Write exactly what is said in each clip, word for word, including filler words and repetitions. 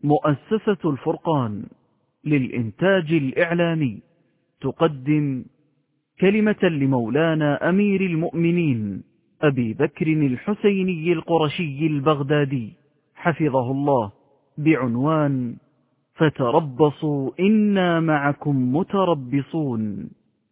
مؤسسة الفرقان للإنتاج الإعلامي تقدم كلمة لمولانا أمير المؤمنين أبي بكر الحسيني القرشي البغدادي حفظه الله بعنوان فتربصوا إنا معكم متربصون.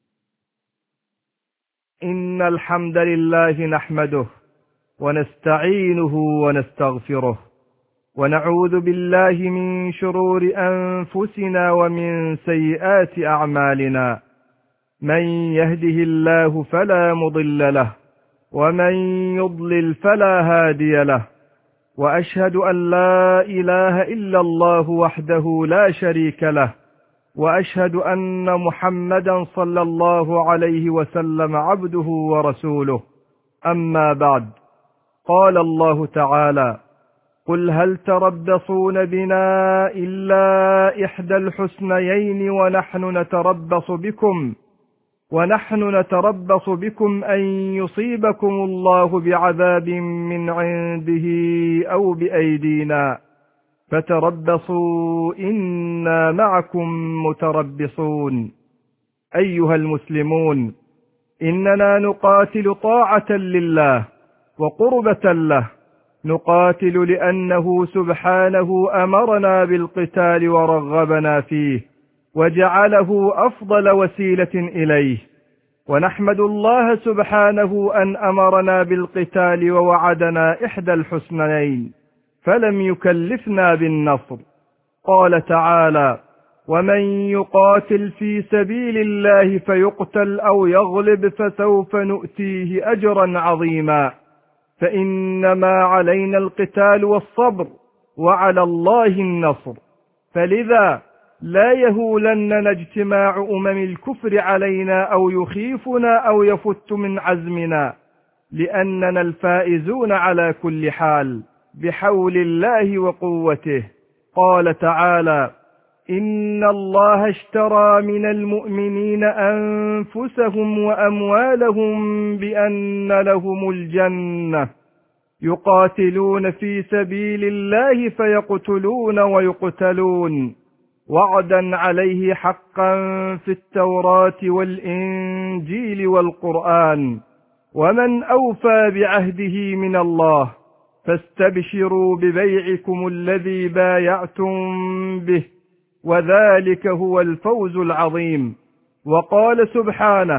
إن الحمد لله نحمده ونستعينه ونستغفره ونعوذ بالله من شرور أنفسنا ومن سيئات أعمالنا، من يهده الله فلا مضل له ومن يضلل فلا هادي له، وأشهد أن لا إله إلا الله وحده لا شريك له، وأشهد أن محمدا صلى الله عليه وسلم عبده ورسوله. أما بعد، قال الله تعالى: قل هل تربصون بنا إلا إحدى الحسنيين ونحن نتربص بكم ونحن نتربص بكم أن يصيبكم الله بعذاب من عنده أو بأيدينا فتربصوا إنا معكم متربصون. أيها المسلمون، إننا نقاتل طاعة لله وقربة له، نقاتل لأنه سبحانه أمرنا بالقتال ورغبنا فيه وجعله أفضل وسيلة إليه، ونحمد الله سبحانه أن أمرنا بالقتال ووعدنا إحدى الحسنيين فلم يكلفنا بالنصر. قال تعالى: ومن يقاتل في سبيل الله فيقتل أو يغلب فسوف نؤتيه أجرا عظيما، فإنما علينا القتال والصبر وعلى الله النصر. فلذا لا يهولننا اجتماع أمم الكفر علينا أو يخيفنا أو يفت من عزمنا، لأننا الفائزون على كل حال بحول الله وقوته. قال تعالى: إن الله اشترى من المؤمنين أنفسهم وأموالهم بأن لهم الجنة يقاتلون في سبيل الله فيقتلون ويقتلون، وعدا عليه حقا في التوراة والإنجيل والقرآن، ومن أوفى بعهده من الله، فاستبشروا ببيعكم الذي بايعتم به، وذلك هو الفوز العظيم. وقال سبحانه: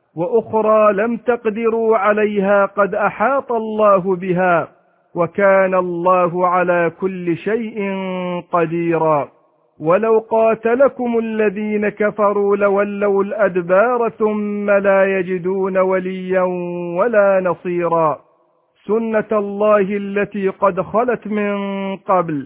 وأخرى لم تقدروا عليها قد أحاط الله بها وكان الله على كل شيء قديرا. ولو قاتلكم الذين كفروا لولوا الأدبار ثم لا يجدون وليا ولا نصيرا، سنة الله التي قد خلت من قبل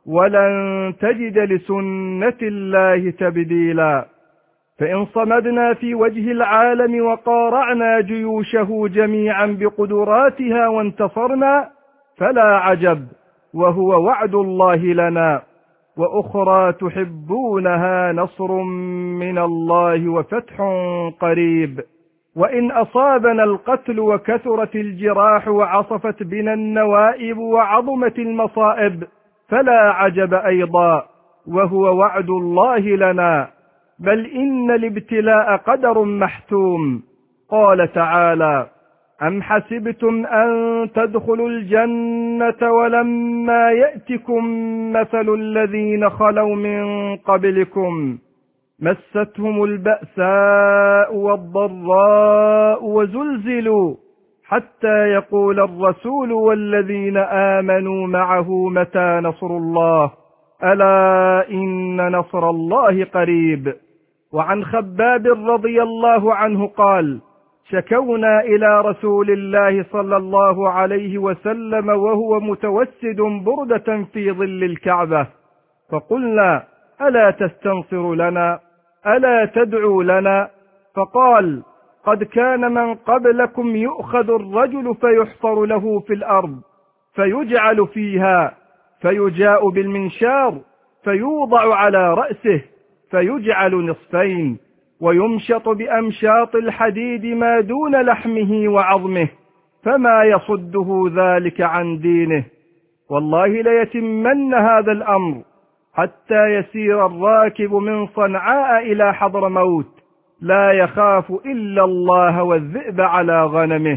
ولن تجد لسنة الله تبديلا. فإن صمدنا في وجه العالم وقارعنا جيوشه جميعا بقدراتها وانتصرنا فلا عجب، وهو وعد الله لنا. وأخرى تحبونها نصر من الله وفتح قريب. وإن أصابنا القتل وكثرت الجراح وعصفت بنا النوائب وعظمت المصائب فلا عجب أيضا، وهو وعد الله لنا. بل إن الابتلاء قدر محتوم. قال تعالى: أم حسبتم أن تدخلوا الجنة ولما يأتكم مثل الذين خلوا من قبلكم مستهم البأساء والضراء وزلزلوا حتى يقول الرسول والذين آمنوا معه متى نصر الله، ألا إن نصر الله قريب. وعن خباب رضي الله عنه قال: شكونا إلى رسول الله صلى الله عليه وسلم وهو متوسد بردة في ظل الكعبة، فقلنا: ألا تستنصر لنا؟ ألا تدعو لنا؟ فقال: قد كان من قبلكم يؤخذ الرجل فيحفر له في الأرض فيجعل فيها، فيجاء بالمنشار فيوضع على رأسه فيجعل نصفين، ويمشط بأمشاط الحديد ما دون لحمه وعظمه، فما يصده ذلك عن دينه. والله ليتمن هذا الأمر حتى يسير الراكب من صنعاء إلى حضرموت لا يخاف إلا الله والذئب على غنمه،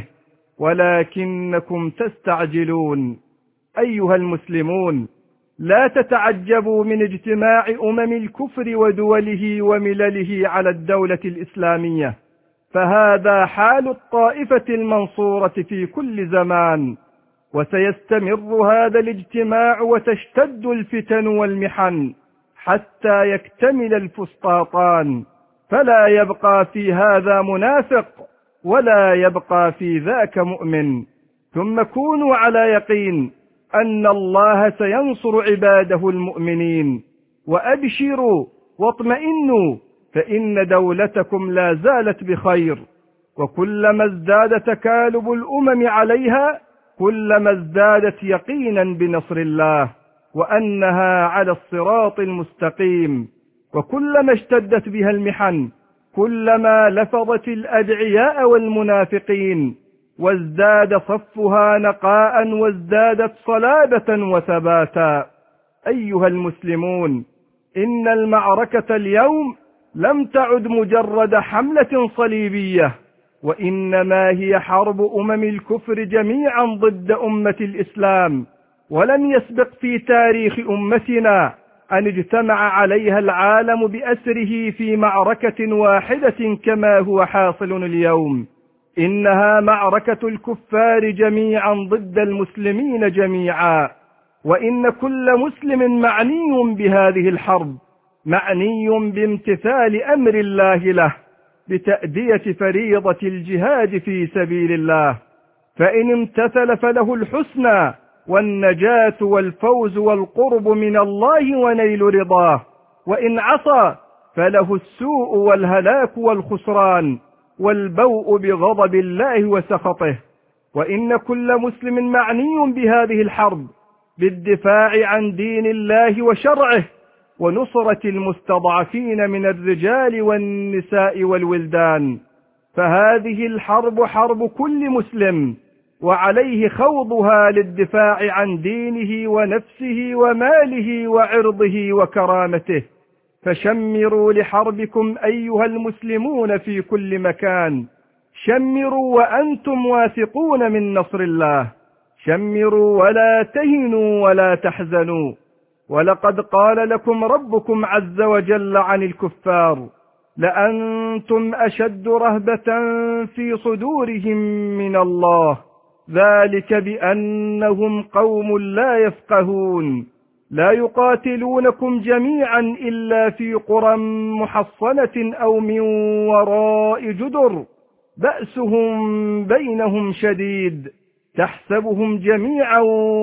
ولكنكم تستعجلون. أيها المسلمون، لا تتعجبوا من اجتماع أمم الكفر ودوله وملله على الدولة الإسلامية، فهذا حال الطائفة المنصورة في كل زمان، وسيستمر هذا الاجتماع وتشتد الفتن والمحن حتى يكتمل الفسطاطان، فلا يبقى في هذا منافق ولا يبقى في ذاك مؤمن. ثم كونوا على يقين أن الله سينصر عباده المؤمنين، وأبشروا واطمئنوا فإن دولتكم لا زالت بخير، وكلما ازداد تكالب الأمم عليها كلما ازدادت يقينا بنصر الله وأنها على الصراط المستقيم، وكلما اشتدت بها المحن كلما لفظت الأدعياء والمنافقين، وازداد صفها نقاء وازدادت صلابة وثباتا. أيها المسلمون، إن المعركة اليوم لم تعد مجرد حملة صليبية، وإنما هي حرب أمم الكفر جميعا ضد أمة الإسلام، ولم يسبق في تاريخ أمتنا أن اجتمع عليها العالم بأسره في معركة واحدة كما هو حاصل اليوم. إنها معركة الكفار جميعا ضد المسلمين جميعا، وإن كل مسلم معني بهذه الحرب، معني بامتثال أمر الله له بتأدية فريضة الجهاد في سبيل الله، فإن امتثل فله الحسنى والنجاة والفوز والقرب من الله ونيل رضاه، وإن عصى فله السوء والهلاك والخسران والبوء بغضب الله وسخطه. وإن كل مسلم معني بهذه الحرب بالدفاع عن دين الله وشرعه ونصرة المستضعفين من الرجال والنساء والولدان، فهذه الحرب حرب كل مسلم، وعليه خوضها للدفاع عن دينه ونفسه وماله وعرضه وكرامته. فشمروا لحربكم أيها المسلمون في كل مكان، شمروا وأنتم واثقون من نصر الله، شمروا ولا تهنوا ولا تحزنوا. ولقد قال لكم ربكم عز وجل عن الكفار: لأنتم أشد رهبة في صدورهم من الله، ذلك بأنهم قوم لا يفقهون، لا يقاتلونكم جميعا إلا في قرى محصنة أو من وراء جدر، بأسهم بينهم شديد، تحسبهم جميعا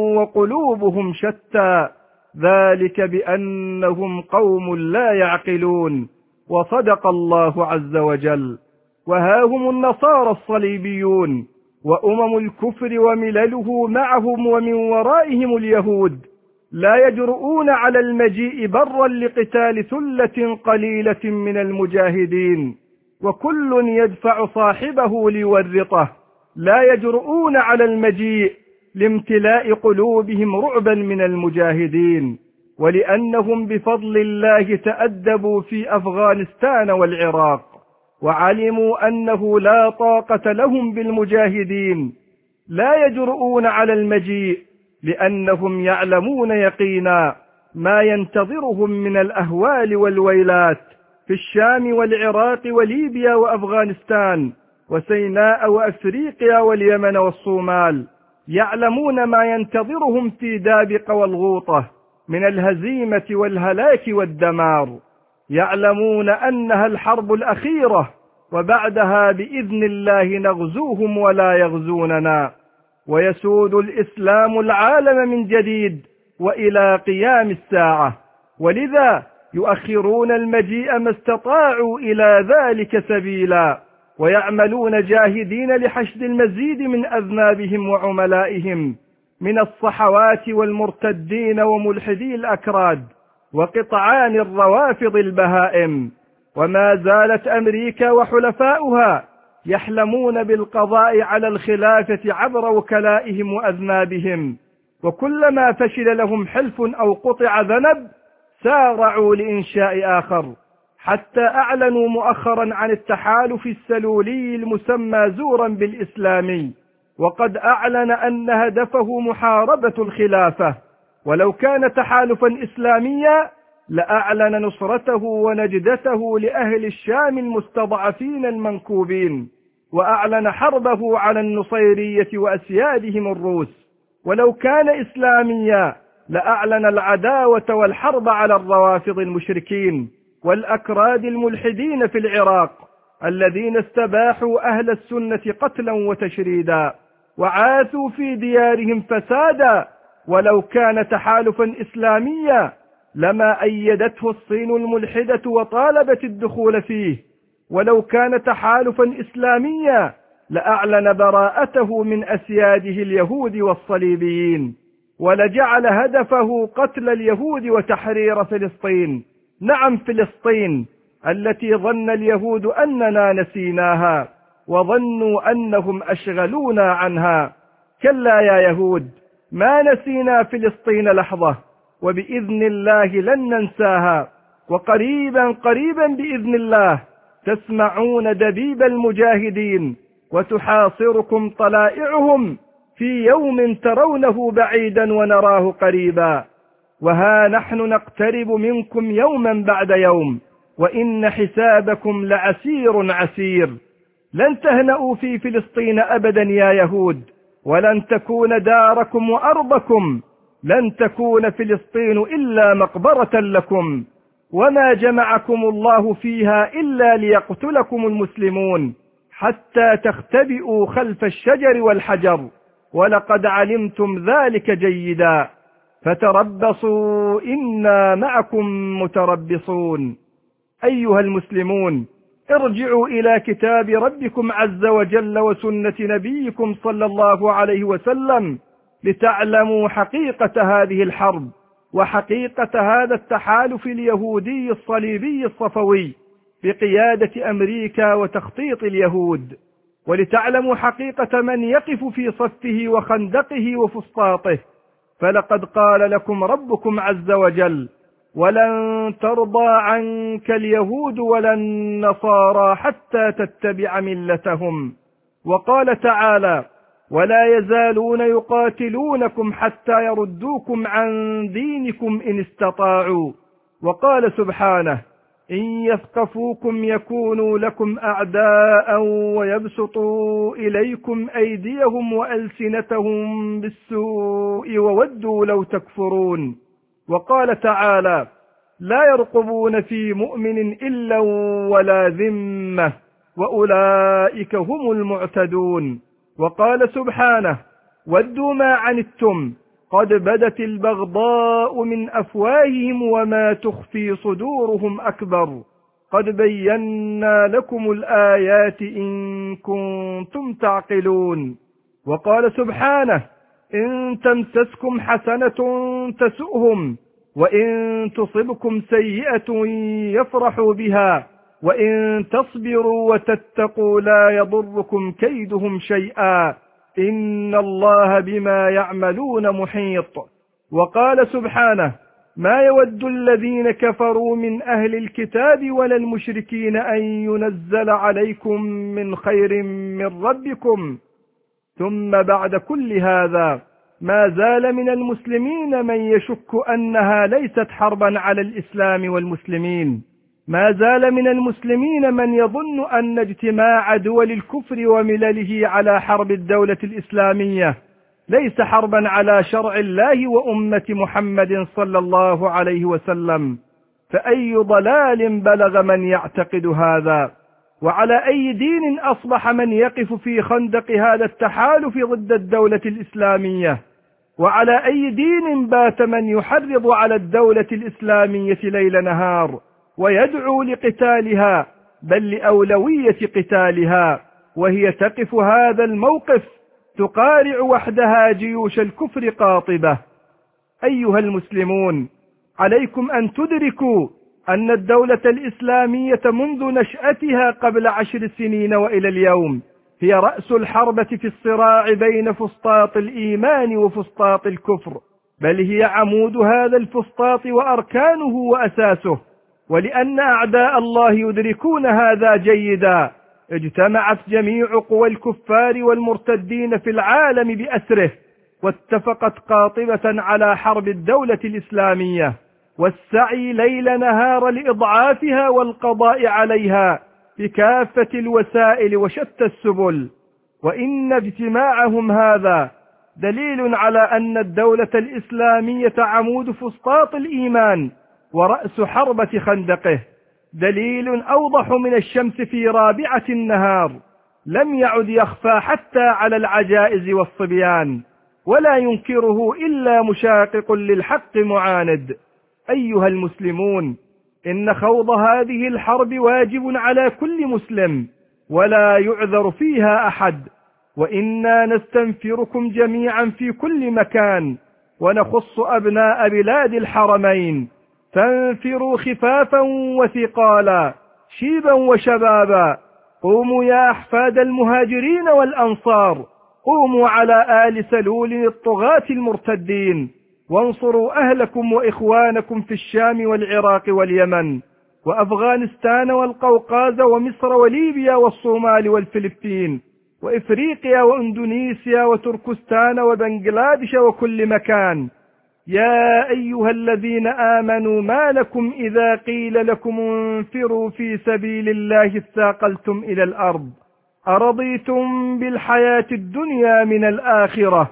وقلوبهم شتى، ذلك بأنهم قوم لا يعقلون. وصدق الله عز وجل. وها هم النصارى الصليبيون وأمم الكفر وملله معهم ومن ورائهم اليهود، لا يجرؤون على المجيء برا لقتال ثلة قليلة من المجاهدين، وكل يدفع صاحبه ليورطه، لا يجرؤون على المجيء لامتلاء قلوبهم رعبا من المجاهدين، ولأنهم بفضل الله تأدبوا في أفغانستان والعراق، وعلموا أنه لا طاقة لهم بالمجاهدين، لا يجرؤون على المجيء لأنهم يعلمون يقينا ما ينتظرهم من الأهوال والويلات في الشام والعراق وليبيا وأفغانستان وسيناء وأفريقيا واليمن والصومال، يعلمون ما ينتظرهم في دابق والغوطة من الهزيمة والهلاك والدمار، يعلمون أنها الحرب الأخيرة، وبعدها بإذن الله نغزوهم ولا يغزوننا، ويسود الإسلام العالم من جديد وإلى قيام الساعة، ولذا يؤخرون المجيء ما استطاعوا إلى ذلك سبيلا، ويعملون جاهدين لحشد المزيد من أذنابهم وعملائهم من الصحوات والمرتدين وملحدي الأكراد وقطعان الروافض البهائم. وما زالت أمريكا وحلفاؤها يحلمون بالقضاء على الخلافة عبر وكلائهم وأذنابهم، وكلما فشل لهم حلف أو قطع ذنب سارعوا لإنشاء آخر، حتى أعلنوا مؤخرا عن التحالف السلولي المسمى زورا بالإسلامي، وقد أعلن أن هدفه محاربة الخلافة. ولو كان تحالفا إسلاميا لأعلن نصرته ونجدته لأهل الشام المستضعفين المنكوبين، وأعلن حربه على النصيرية وأسيادهم الروس. ولو كان إسلاميا لأعلن العداوة والحرب على الروافض المشركين والأكراد الملحدين في العراق الذين استباحوا أهل السنة قتلا وتشريدا وعاثوا في ديارهم فسادا. ولو كان تحالفا إسلاميا لما أيدته الصين الملحدة وطالبت الدخول فيه. ولو كان تحالفا إسلاميا لأعلن براءته من أسياده اليهود والصليبيين، ولجعل هدفه قتل اليهود وتحرير فلسطين. نعم، فلسطين التي ظن اليهود أننا نسيناها وظنوا أنهم أشغلونا عنها. كلا يا يهود، ما نسينا فلسطين لحظة، وبإذن الله لن ننساها. وقريبا قريبا بإذن الله تسمعون دبيب المجاهدين وتحاصركم طلائعهم في يوم ترونه بعيدا ونراه قريبا. وها نحن نقترب منكم يوما بعد يوم، وإن حسابكم لعسير عسير. لن تهنأوا في فلسطين أبدا يا يهود، ولن تكون داركم وأرضكم، لن تكون فلسطين إلا مقبرة لكم. وما جمعكم الله فيها إلا ليقتلكم المسلمون حتى تختبئوا خلف الشجر والحجر، ولقد علمتم ذلك جيدا. فتربصوا إنا معكم متربصون. أيها المسلمون، ارجعوا إلى كتاب ربكم عز وجل وسنة نبيكم صلى الله عليه وسلم لتعلموا حقيقة هذه الحرب وحقيقة هذا التحالف اليهودي الصليبي الصفوي بقيادة أمريكا وتخطيط اليهود، ولتعلموا حقيقة من يقف في صفه وخندقه وفسطاطه. فلقد قال لكم ربكم عز وجل: ولن ترضى عنك اليهود ولا النصارى حتى تتبع ملتهم. وقال تعالى: ولا يزالون يقاتلونكم حتى يردوكم عن دينكم إن استطاعوا. وقال سبحانه: إن يثقفوكم يكونوا لكم أعداء ويبسطوا إليكم أيديهم وألسنتهم بالسوء وودوا لو تكفرون. وقال تعالى: لا يرقبون في مؤمن إلا ولا ذمة وأولئك هم المعتدون. وقال سبحانه: ودوا ما عنتم قد بدت البغضاء من أفواههم وما تخفي صدورهم أكبر قد بينا لكم الآيات إن كنتم تعقلون. وقال سبحانه: إن تمسسكم حسنة تسؤهم وإن تصبكم سيئة يفرحوا بها وإن تصبروا وتتقوا لا يضركم كيدهم شيئا إن الله بما يعملون محيط. وقال سبحانه: ما يود الذين كفروا من أهل الكتاب ولا المشركين أن ينزل عليكم من خير من ربكم. ثم بعد كل هذا ما زال من المسلمين من يشك أنها ليست حربا على الإسلام والمسلمين، ما زال من المسلمين من يظن أن اجتماع دول الكفر وملله على حرب الدولة الإسلامية ليس حربا على شرع الله وأمة محمد صلى الله عليه وسلم. فأي ضلال بلغ من يعتقد هذا؟ وعلى أي دين أصبح من يقف في خندق هذا التحالف ضد الدولة الإسلامية؟ وعلى أي دين بات من يحرض على الدولة الإسلامية ليل نهار ويدعو لقتالها، بل لأولوية قتالها، وهي تقف هذا الموقف تقارع وحدها جيوش الكفر قاطبة؟ أيها المسلمون، عليكم أن تدركوا أن الدولة الإسلامية منذ نشأتها قبل عشر سنين وإلى اليوم هي رأس الحربة في الصراع بين فسطاط الإيمان وفسطاط الكفر، بل هي عمود هذا الفسطاط وأركانه وأساسه. ولأن أعداء الله يدركون هذا جيدا، اجتمعت جميع قوى الكفار والمرتدين في العالم بأسره، واتفقت قاطبة على حرب الدولة الإسلامية، والسعي ليل نهار لإضعافها والقضاء عليها بكافة الوسائل وشتى السبل. وإن اجتماعهم هذا دليل على أن الدولة الإسلامية عمود فسطاط الإيمان ورأس حربة خندقه، دليل أوضح من الشمس في رابعة النهار، لم يعد يخفى حتى على العجائز والصبيان، ولا ينكره إلا مشاقق للحق معاند. أيها المسلمون، إن خوض هذه الحرب واجب على كل مسلم، ولا يعذر فيها أحد، وإنا نستنفركم جميعا في كل مكان، ونخص أبناء بلاد الحرمين، فانفروا خفافا وثقالا، شيبا وشبابا، قوموا يا أحفاد المهاجرين والأنصار، قوموا على آل سلول الطغاة المرتدين، وانصروا أهلكم وإخوانكم في الشام والعراق واليمن وأفغانستان والقوقاز ومصر وليبيا والصومال والفلبين وإفريقيا وإندونيسيا وتركستان وبنغلاديش وكل مكان. يا أيها الذين آمنوا ما لكم إذا قيل لكم انفروا في سبيل الله اثاقلتم إلى الأرض، أرضيتم بالحياة الدنيا من الآخرة،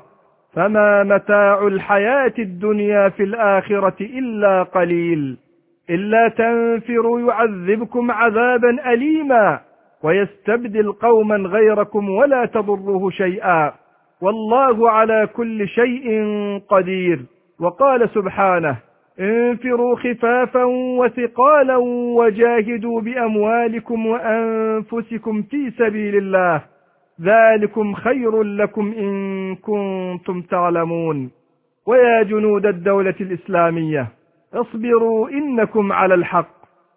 فما متاع الحياة الدنيا في الآخرة إلا قليل، إلا تنفروا يعذبكم عذابا أليما ويستبدل قوما غيركم ولا تضروه شيئا، والله على كل شيء قدير. وقال سبحانه: انفروا خفافا وثقالا وجاهدوا بأموالكم وأنفسكم في سبيل الله، ذلكم خير لكم إن كنتم تعلمون. ويا جنود الدولة الإسلامية، اصبروا إنكم على الحق،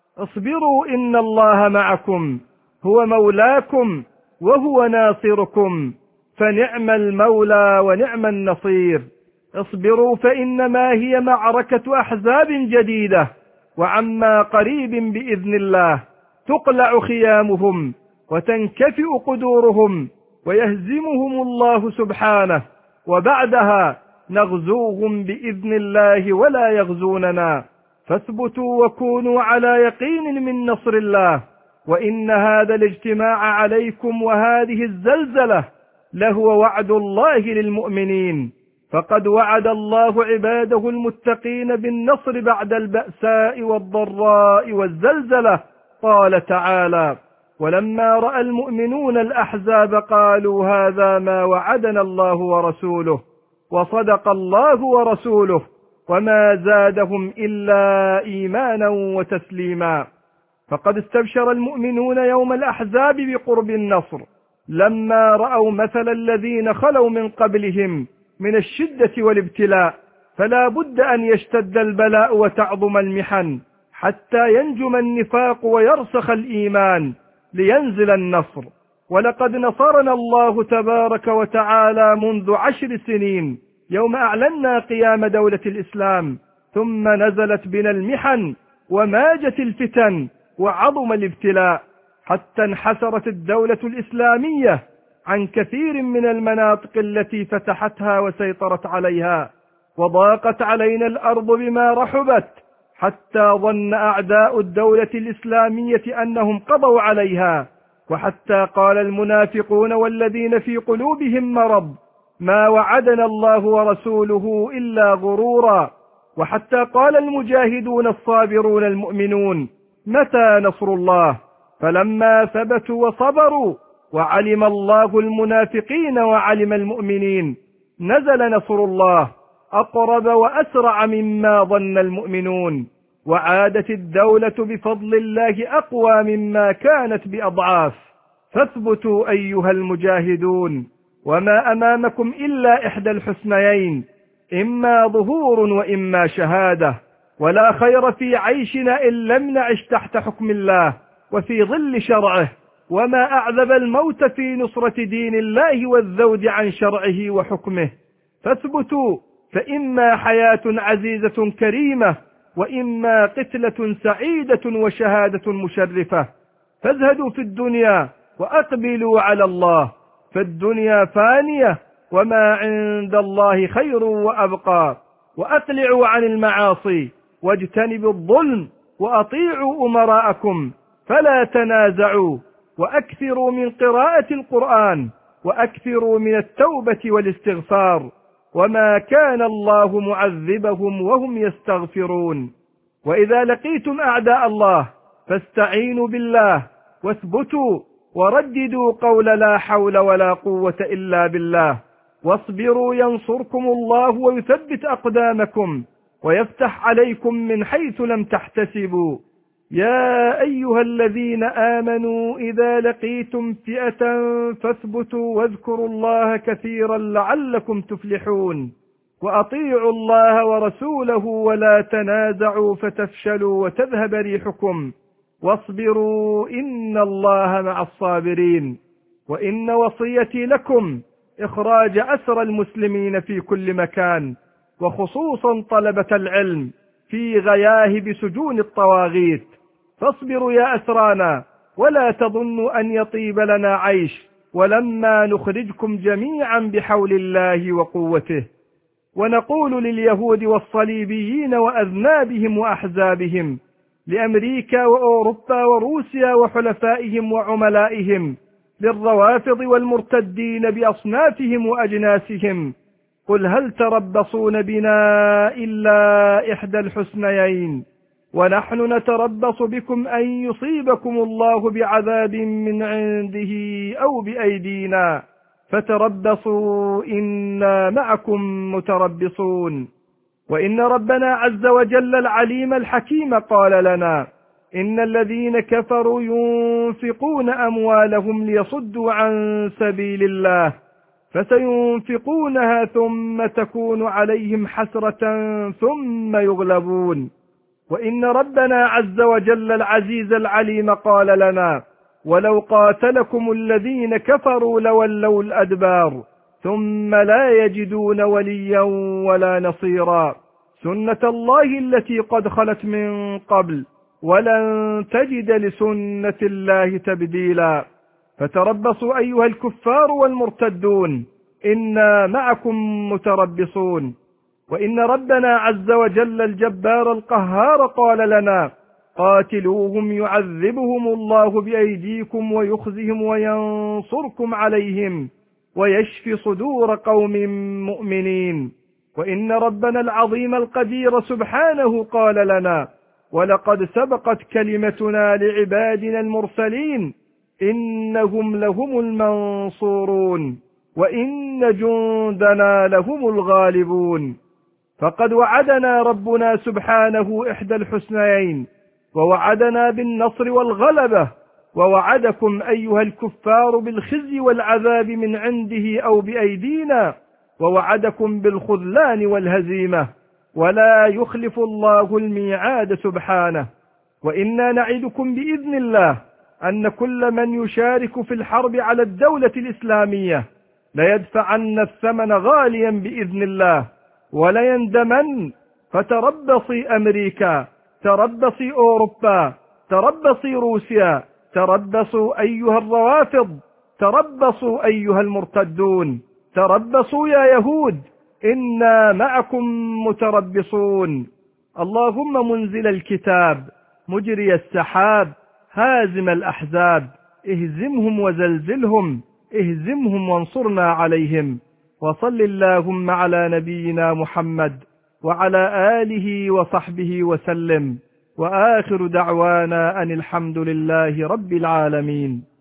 اصبروا إن الله معكم، هو مولاكم وهو ناصركم، فنعم المولى ونعم النصير. اصبروا فإنما هي معركة أحزاب جديدة، وعما قريب بإذن الله تقلع خيامهم وتنكفئ قدورهم ويهزمهم الله سبحانه، وبعدها نغزوهم بإذن الله ولا يغزوننا. فاثبتوا وكونوا على يقين من نصر الله، وإن هذا الاجتماع عليكم وهذه الزلزلة لهو وعد الله للمؤمنين، فقد وعد الله عباده المتقين بالنصر بعد البأساء والضراء والزلزلة. قال تعالى: ولما رأى المؤمنون الأحزاب قالوا هذا ما وعدنا الله ورسوله، وصدق الله ورسوله، وما زادهم إلا إيمانا وتسليما. فقد استبشر المؤمنون يوم الأحزاب بقرب النصر، لما رأوا مثل الذين خلوا من قبلهم من الشدة والابتلاء، فلا بد أن يشتد البلاء وتعظم المحن حتى ينجم النفاق ويرسخ الإيمان لينزل النصر. ولقد نصرنا الله تبارك وتعالى منذ عشر سنين يوم أعلنا قيام دولة الإسلام، ثم نزلت بنا المحن وماجت الفتن وعظم الابتلاء، حتى انحسرت الدولة الإسلامية عن كثير من المناطق التي فتحتها وسيطرت عليها، وضاقت علينا الأرض بما رحبت، حتى ظن أعداء الدولة الإسلامية أنهم قضوا عليها، وحتى قال المنافقون والذين في قلوبهم مرض ما وعدنا الله ورسوله إلا غرورا، وحتى قال المجاهدون الصابرون المؤمنون متى نصر الله، فلما ثبتوا وصبروا وعلم الله المنافقين وعلم المؤمنين نزل نصر الله أقرب وأسرع مما ظن المؤمنون، وعادت الدولة بفضل الله أقوى مما كانت بأضعاف. فاثبتوا أيها المجاهدون، وما أمامكم إلا إحدى الحسنيين، إما ظهور وإما شهادة، ولا خير في عيشنا إن لم نعش تحت حكم الله وفي ظل شرعه، وما أعذب الموت في نصرة دين الله والذود عن شرعه وحكمه. فاثبتوا فإما حياة عزيزة كريمة، وإما قتلة سعيدة وشهادة مشرفة. فازهدوا في الدنيا وأقبلوا على الله، فالدنيا فانية وما عند الله خير وأبقى. وأقلعوا عن المعاصي واجتنبوا الظلم، وأطيعوا أمراءكم فلا تنازعوا، وأكثروا من قراءة القرآن، وأكثروا من التوبة والاستغفار، وما كان الله معذبهم وهم يستغفرون. وإذا لقيتم أعداء الله فاستعينوا بالله واثبتوا، ورددوا قول لا حول ولا قوة إلا بالله، واصبروا ينصركم الله ويثبت أقدامكم، ويفتح عليكم من حيث لم تحتسبوا. يا أيها الذين آمنوا إذا لقيتم فئة فاثبتوا واذكروا الله كثيرا لعلكم تفلحون. وأطيعوا الله ورسوله ولا تنازعوا فتفشلوا وتذهب ريحكم، واصبروا إن الله مع الصابرين. وإن وصيتي لكم إخراج أسرى المسلمين في كل مكان، وخصوصا طلبة العلم في غياهب سجون الطواغيت. فاصبروا يا أسرانا، ولا تظنوا أن يطيب لنا عيش ولما نخرجكم جميعا بحول الله وقوته. ونقول لليهود والصليبيين وأذنابهم وأحزابهم، لأمريكا وأوروبا وروسيا وحلفائهم وعملائهم، للروافض والمرتدين بأصنافهم وأجناسهم، قل هل تربصون بنا إلا إحدى الحسنيين، ونحن نتربص بكم أن يصيبكم الله بعذاب من عنده أو بأيدينا، فتربصوا إنا معكم متربصون. وإن ربنا عز وجل العليم الحكيم قال لنا: إن الذين كفروا ينفقون أموالهم ليصدوا عن سبيل الله فسينفقونها ثم تكون عليهم حسرة ثم يغلبون. وإن ربنا عز وجل العزيز العليم قال لنا: ولو قاتلكم الذين كفروا لولوا الأدبار ثم لا يجدون وليا ولا نصيرا، سنة الله التي قد خلت من قبل ولن تجد لسنة الله تبديلا. فتربصوا أيها الكفار والمرتدون إنا معكم متربصون. وإن ربنا عز وجل الجبار القهار قال لنا: قاتلوهم يعذبهم الله بأيديكم ويخزهم وينصركم عليهم ويشفي صدور قوم مؤمنين. وإن ربنا العظيم القدير سبحانه قال لنا: ولقد سبقت كلمتنا لعبادنا المرسلين إنهم لهم المنصورون وإن جندنا لهم الغالبون. فقد وعدنا ربنا سبحانه إحدى الحسنيين، ووعدنا بالنصر والغلبة، ووعدكم أيها الكفار بالخزي والعذاب من عنده أو بأيدينا، ووعدكم بالخذلان والهزيمة، ولا يخلف الله الميعاد سبحانه. وإنا نعدكم بإذن الله أن كل من يشارك في الحرب على الدولة الإسلامية ليدفعن الثمن غاليا بإذن الله وليندمن. فتربصي أمريكا، تربصي أوروبا، تربصي روسيا، تربصوا أيها الروافض، تربصوا أيها المرتدون، تربصوا يا يهود، إنا معكم متربصون. اللهم منزل الكتاب، مجري السحاب، هازم الأحزاب، اهزمهم وزلزلهم، اهزمهم وانصرنا عليهم. وصل اللهم على نبينا محمد وعلى آله وصحبه وسلم، وآخر دعوانا أن الحمد لله رب العالمين.